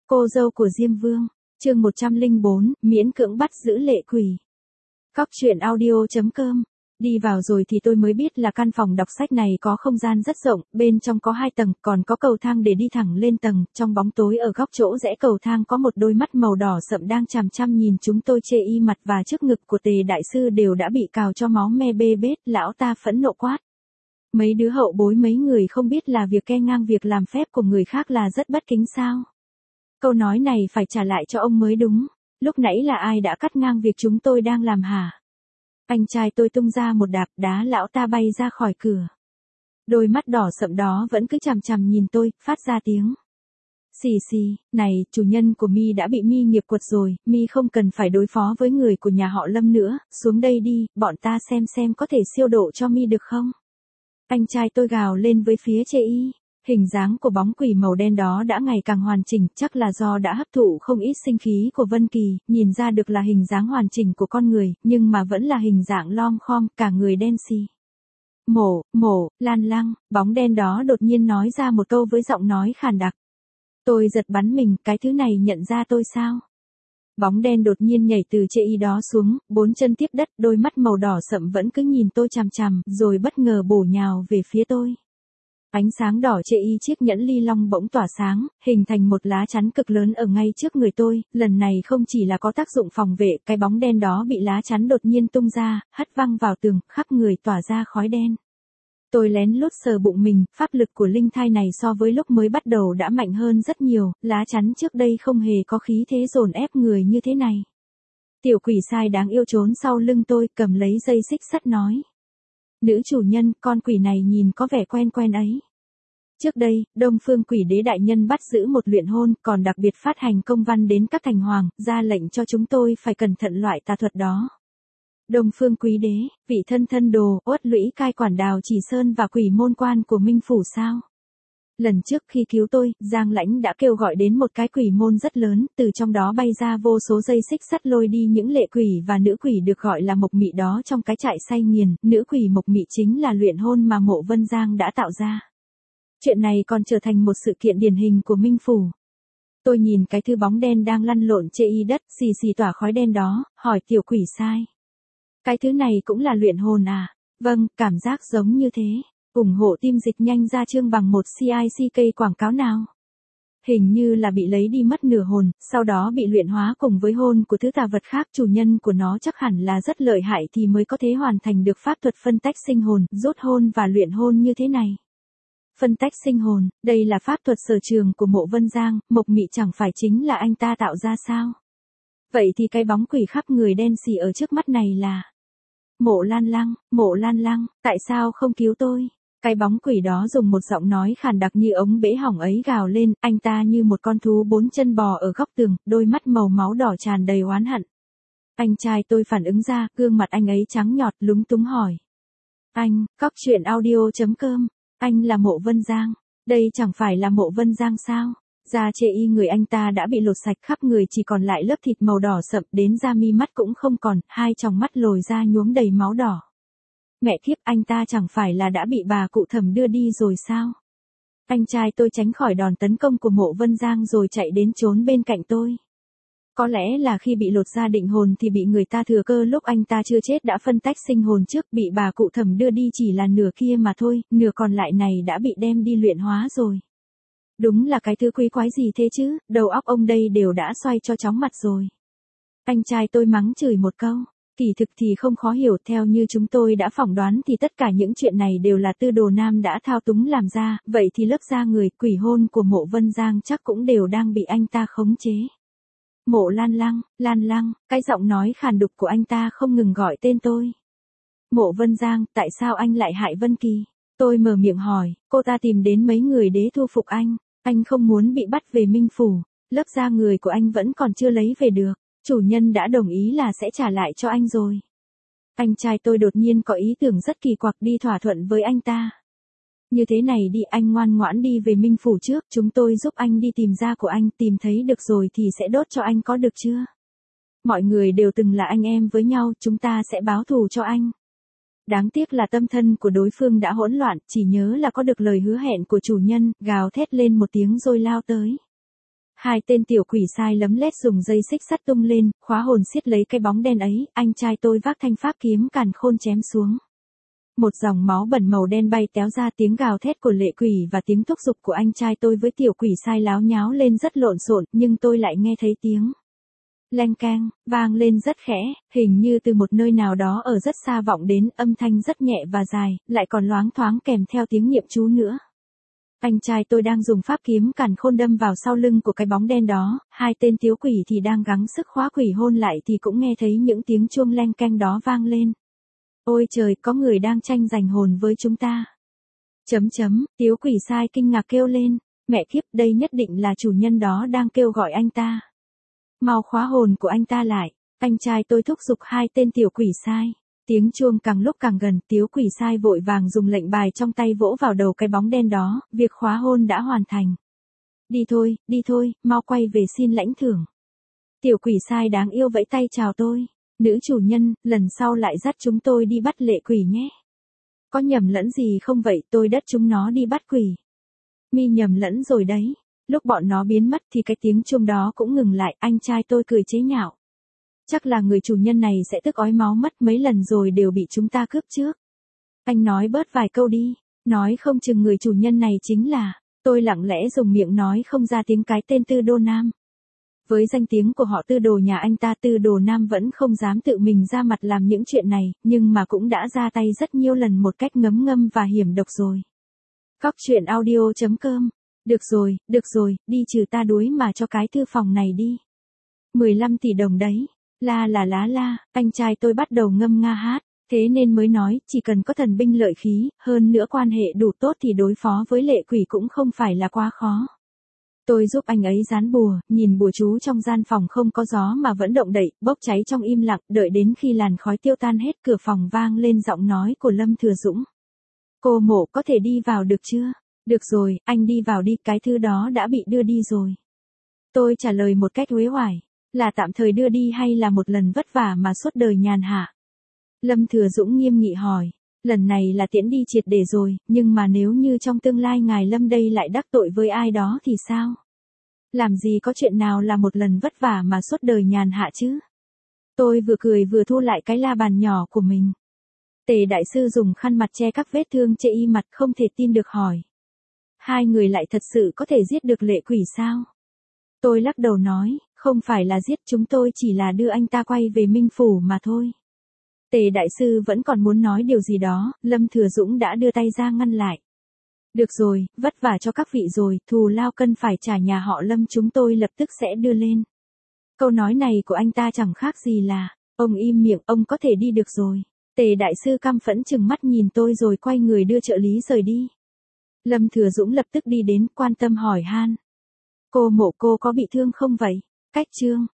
Cô dâu của Diêm Vương, chương 104, miễn cưỡng bắt giữ lệ quỷ. Cóc truyện audio.com. Đi vào rồi thì tôi mới biết là căn phòng đọc sách này có không gian rất rộng, bên trong có 2 tầng, còn có cầu thang để đi thẳng lên tầng, trong bóng tối ở góc chỗ rẽ cầu thang có một đôi mắt màu đỏ sậm đang chằm chằm nhìn chúng tôi, chê y mặt và trước ngực của Tề đại sư đều đã bị cào cho máu me bê bết, lão ta phẫn nộ quát. Mấy đứa hậu bối mấy người không biết là việc ke ngang việc làm phép của người khác là rất bất kính sao? Câu nói này phải trả lại cho ông mới đúng, lúc nãy là ai đã cắt ngang việc chúng tôi đang làm hả? Anh trai tôi tung ra một đạp đá lão ta bay ra khỏi cửa. Đôi mắt đỏ sậm đó vẫn cứ chằm chằm nhìn tôi, phát ra tiếng. Xì xì, này, chủ nhân của Mi đã bị Mi nghiệp quật rồi, Mi không cần phải đối phó với người của nhà họ Lâm nữa, xuống đây đi, bọn ta xem có thể siêu độ cho Mi được không? Anh trai tôi gào lên với phía chê y. Hình dáng của bóng quỷ màu đen đó đã ngày càng hoàn chỉnh, chắc là do đã hấp thụ không ít sinh khí của Vân Kỳ, nhìn ra được là hình dáng hoàn chỉnh của con người, nhưng mà vẫn là hình dạng lom khom, cả người đen xì. Lan Lăng, bóng đen đó đột nhiên nói ra một câu với giọng nói khàn đặc. Tôi giật bắn mình, cái thứ này nhận ra tôi sao? Bóng đen đột nhiên nhảy từ chê y đó xuống, 4 chân tiếp đất, đôi mắt màu đỏ sậm vẫn cứ nhìn tôi chằm chằm, rồi bất ngờ bổ nhào về phía tôi. Ánh sáng đỏ chê y chiếc nhẫn ly long bỗng tỏa sáng, hình thành một lá chắn cực lớn ở ngay trước người tôi, lần này không chỉ là có tác dụng phòng vệ, cái bóng đen đó bị lá chắn đột nhiên tung ra, hất văng vào tường, khắp người tỏa ra khói đen. Tôi lén lút sờ bụng mình, pháp lực của linh thai này so với lúc mới bắt đầu đã mạnh hơn rất nhiều, lá chắn trước đây không hề có khí thế dồn ép người như thế này. Tiểu quỷ sai đáng yêu trốn sau lưng tôi, cầm lấy dây xích sắt nói. Nữ chủ nhân, con quỷ này nhìn có vẻ quen quen ấy. Trước đây, Đông Phương Quỷ Đế đại nhân bắt giữ một luyện hôn, còn đặc biệt phát hành công văn đến các thành hoàng, ra lệnh cho chúng tôi phải cẩn thận loại tà thuật đó. Đông Phương Quý Đế, vị thân đồ, uất lũy cai quản Đào Chỉ Sơn và quỷ môn quan của Minh Phủ sao? Lần trước khi cứu tôi, Giang Lãnh đã kêu gọi đến một cái quỷ môn rất lớn, từ trong đó bay ra vô số dây xích sắt lôi đi những lệ quỷ và nữ quỷ được gọi là Mộc Mị đó trong cái trại say nghiền, nữ quỷ Mộc Mị chính là luyện hôn mà Mộ Vân Giang đã tạo ra. Chuyện này còn trở thành một sự kiện điển hình của Minh Phủ. Tôi nhìn cái thứ bóng đen đang lăn lộn chê y đất, xì xì tỏa khói đen đó, hỏi tiểu quỷ sai. Cái thứ này cũng là luyện hồn à? Vâng, cảm giác giống như thế. ủng hộ team dịch nhanh ra chương bằng một CICK quảng cáo nào. Hình như là bị lấy đi mất nửa hồn, sau đó bị luyện hóa cùng với hồn của thứ tà vật khác, chủ nhân của nó chắc hẳn là rất lợi hại thì mới có thể hoàn thành được pháp thuật phân tách sinh hồn, rút hồn và luyện hồn như thế này. Phân tách sinh hồn, đây là pháp thuật sở trường của Mộ Vân Giang, Mộc Mị chẳng phải chính là anh ta tạo ra sao? Vậy thì cái bóng quỷ khắp người đen xì ở trước mắt này là Mộ Lan Lăng, tại sao không cứu tôi? Cái bóng quỷ đó dùng một giọng nói khàn đặc như ống bể hỏng ấy gào lên, anh ta như một con thú 4 chân bò ở góc tường, đôi mắt màu máu đỏ tràn đầy oán hận. Anh trai tôi phản ứng ra, gương mặt anh ấy trắng nhọt, lúng túng hỏi. Anh, cóc truyện audio.com, anh là Mộ Vân Giang, đây chẳng phải là Mộ Vân Giang sao? Da chê y người anh ta đã bị lột sạch, khắp người chỉ còn lại lớp thịt màu đỏ sậm, đến da mi mắt cũng không còn, 2 tròng mắt lồi ra nhuốm đầy máu đỏ. Mẹ kiếp, anh ta chẳng phải là đã bị bà cụ Thẩm đưa đi rồi sao? Anh trai tôi tránh khỏi đòn tấn công của Mộ Vân Giang rồi chạy đến trốn bên cạnh tôi. Có lẽ là khi bị lột ra định hồn thì bị người ta thừa cơ lúc anh ta chưa chết đã phân tách sinh hồn trước, bị bà cụ Thẩm đưa đi chỉ là nửa kia mà thôi, nửa còn lại này đã bị đem đi luyện hóa rồi. Đúng là cái thứ quý quái gì thế chứ, đầu óc ông đây đều đã xoay cho chóng mặt rồi. Anh trai tôi mắng chửi một câu, kỳ thực thì không khó hiểu, theo như chúng tôi đã phỏng đoán thì tất cả những chuyện này đều là Tư Đồ Nam đã thao túng làm ra, vậy thì lớp da người quỷ hôn của Mộ Vân Giang chắc cũng đều đang bị anh ta khống chế. Mộ Lan Lăng, cái giọng nói khàn đục của anh ta không ngừng gọi tên tôi. Mộ Vân Giang, tại sao anh lại hại Vân Kỳ? Tôi mở miệng hỏi, cô ta tìm đến mấy người đế thu phục anh không muốn bị bắt về Minh Phủ, lớp da người của anh vẫn còn chưa lấy về được, chủ nhân đã đồng ý là sẽ trả lại cho anh rồi. Anh trai tôi đột nhiên có ý tưởng rất kỳ quặc, đi thỏa thuận với anh ta. Như thế này đi, anh ngoan ngoãn đi về Minh Phủ trước, chúng tôi giúp anh đi tìm da của anh, tìm thấy được rồi thì sẽ đốt cho anh, có được chưa? Mọi người đều từng là anh em với nhau, chúng ta sẽ báo thù cho anh. Đáng tiếc là tâm thân của đối phương đã hỗn loạn, chỉ nhớ là có được lời hứa hẹn của chủ nhân, gào thét lên một tiếng rồi lao tới. Hai tên tiểu quỷ sai lấm lét dùng dây xích sắt tung lên, khóa hồn siết lấy cái bóng đen ấy, anh trai tôi vác thanh pháp kiếm càn khôn chém xuống. Một dòng máu bẩn màu đen bay téo ra, tiếng gào thét của lệ quỷ và tiếng thúc giục của anh trai tôi với tiểu quỷ sai láo nháo lên rất lộn xộn, nhưng tôi lại nghe thấy tiếng leng keng, vang lên rất khẽ, hình như từ một nơi nào đó ở rất xa vọng đến, âm thanh rất nhẹ và dài, lại còn loáng thoáng kèm theo tiếng niệm chú nữa. Anh trai tôi đang dùng pháp kiếm càn khôn đâm vào sau lưng của cái bóng đen đó, hai tên thiếu quỷ thì đang gắng sức khóa quỷ hôn lại thì cũng nghe thấy những tiếng chuông leng keng đó vang lên. Ôi trời, có người đang tranh giành hồn với chúng ta. Thiếu quỷ sai kinh ngạc kêu lên, mẹ kiếp, đây nhất định là chủ nhân đó đang kêu gọi anh ta. Mau khóa hồn của anh ta lại, anh trai tôi thúc giục hai tên tiểu quỷ sai. Tiếng chuông càng lúc càng gần, tiểu quỷ sai vội vàng dùng lệnh bài trong tay vỗ vào đầu cái bóng đen đó, việc khóa hôn đã hoàn thành. Đi thôi, mau quay về xin lãnh thưởng. Tiểu quỷ sai đáng yêu vẫy tay chào tôi. Nữ chủ nhân, lần sau lại dắt chúng tôi đi bắt lệ quỷ nhé. Có nhầm lẫn gì không vậy, tôi dắt chúng nó đi bắt quỷ. Mi nhầm lẫn rồi đấy. Lúc bọn nó biến mất thì cái tiếng chuông đó cũng ngừng lại, anh trai tôi cười chế nhạo. Chắc là người chủ nhân này sẽ tức ói máu mất, mấy lần rồi đều bị chúng ta cướp trước. Anh nói bớt vài câu đi, nói không chừng người chủ nhân này chính là, tôi lặng lẽ dùng miệng nói không ra tiếng cái tên Tư Đô Nam. Với danh tiếng của họ Tư Đồ nhà anh ta, Tư Đồ Nam vẫn không dám tự mình ra mặt làm những chuyện này, nhưng mà cũng đã ra tay rất nhiều lần một cách ngấm ngâm và hiểm độc rồi. Cóc truyện audio.com. Được rồi, đi trừ ta đuối mà cho cái thư phòng này đi. 15 tỷ đồng đấy. La, anh trai tôi bắt đầu ngâm nga hát, thế nên mới nói, chỉ cần có thần binh lợi khí, hơn nữa quan hệ đủ tốt thì đối phó với lệ quỷ cũng không phải là quá khó. Tôi giúp anh ấy dán bùa, nhìn bùa chú trong gian phòng không có gió mà vẫn động đậy, bốc cháy trong im lặng, đợi đến khi làn khói tiêu tan hết, cửa phòng vang lên giọng nói của Lâm Thừa Dũng. Cô Mộ có thể đi vào được chưa? Được rồi, anh đi vào đi, cái thứ đó đã bị đưa đi rồi. Tôi trả lời một cách uể oải. Là tạm thời đưa đi hay là một lần vất vả mà suốt đời nhàn hạ? Lâm Thừa Dũng nghiêm nghị hỏi. Lần này là tiễn đi triệt để rồi, nhưng mà nếu như trong tương lai ngài Lâm đây lại đắc tội với ai đó thì sao? Làm gì có chuyện nào là một lần vất vả mà suốt đời nhàn hạ chứ? Tôi vừa cười vừa thu lại cái la bàn nhỏ của mình. Tề đại sư dùng khăn mặt che các vết thương chệ y mặt không thể tin được hỏi. Hai người lại thật sự có thể giết được lệ quỷ sao? Tôi lắc đầu nói, không phải là giết, chúng tôi chỉ là đưa anh ta quay về Minh Phủ mà thôi. Tề đại sư vẫn còn muốn nói điều gì đó, Lâm Thừa Dũng đã đưa tay ra ngăn lại. Được rồi, vất vả cho các vị rồi, thù lao cần phải trả nhà họ Lâm chúng tôi lập tức sẽ đưa lên. Câu nói này của anh ta chẳng khác gì là, ông im miệng, ông có thể đi được rồi. Tề đại sư căm phẫn trừng mắt nhìn tôi rồi quay người đưa trợ lý rời đi. Lâm Thừa Dũng lập tức đi đến, quan tâm hỏi han. Cô Mộ, cô có bị thương không vậy? Cách chương.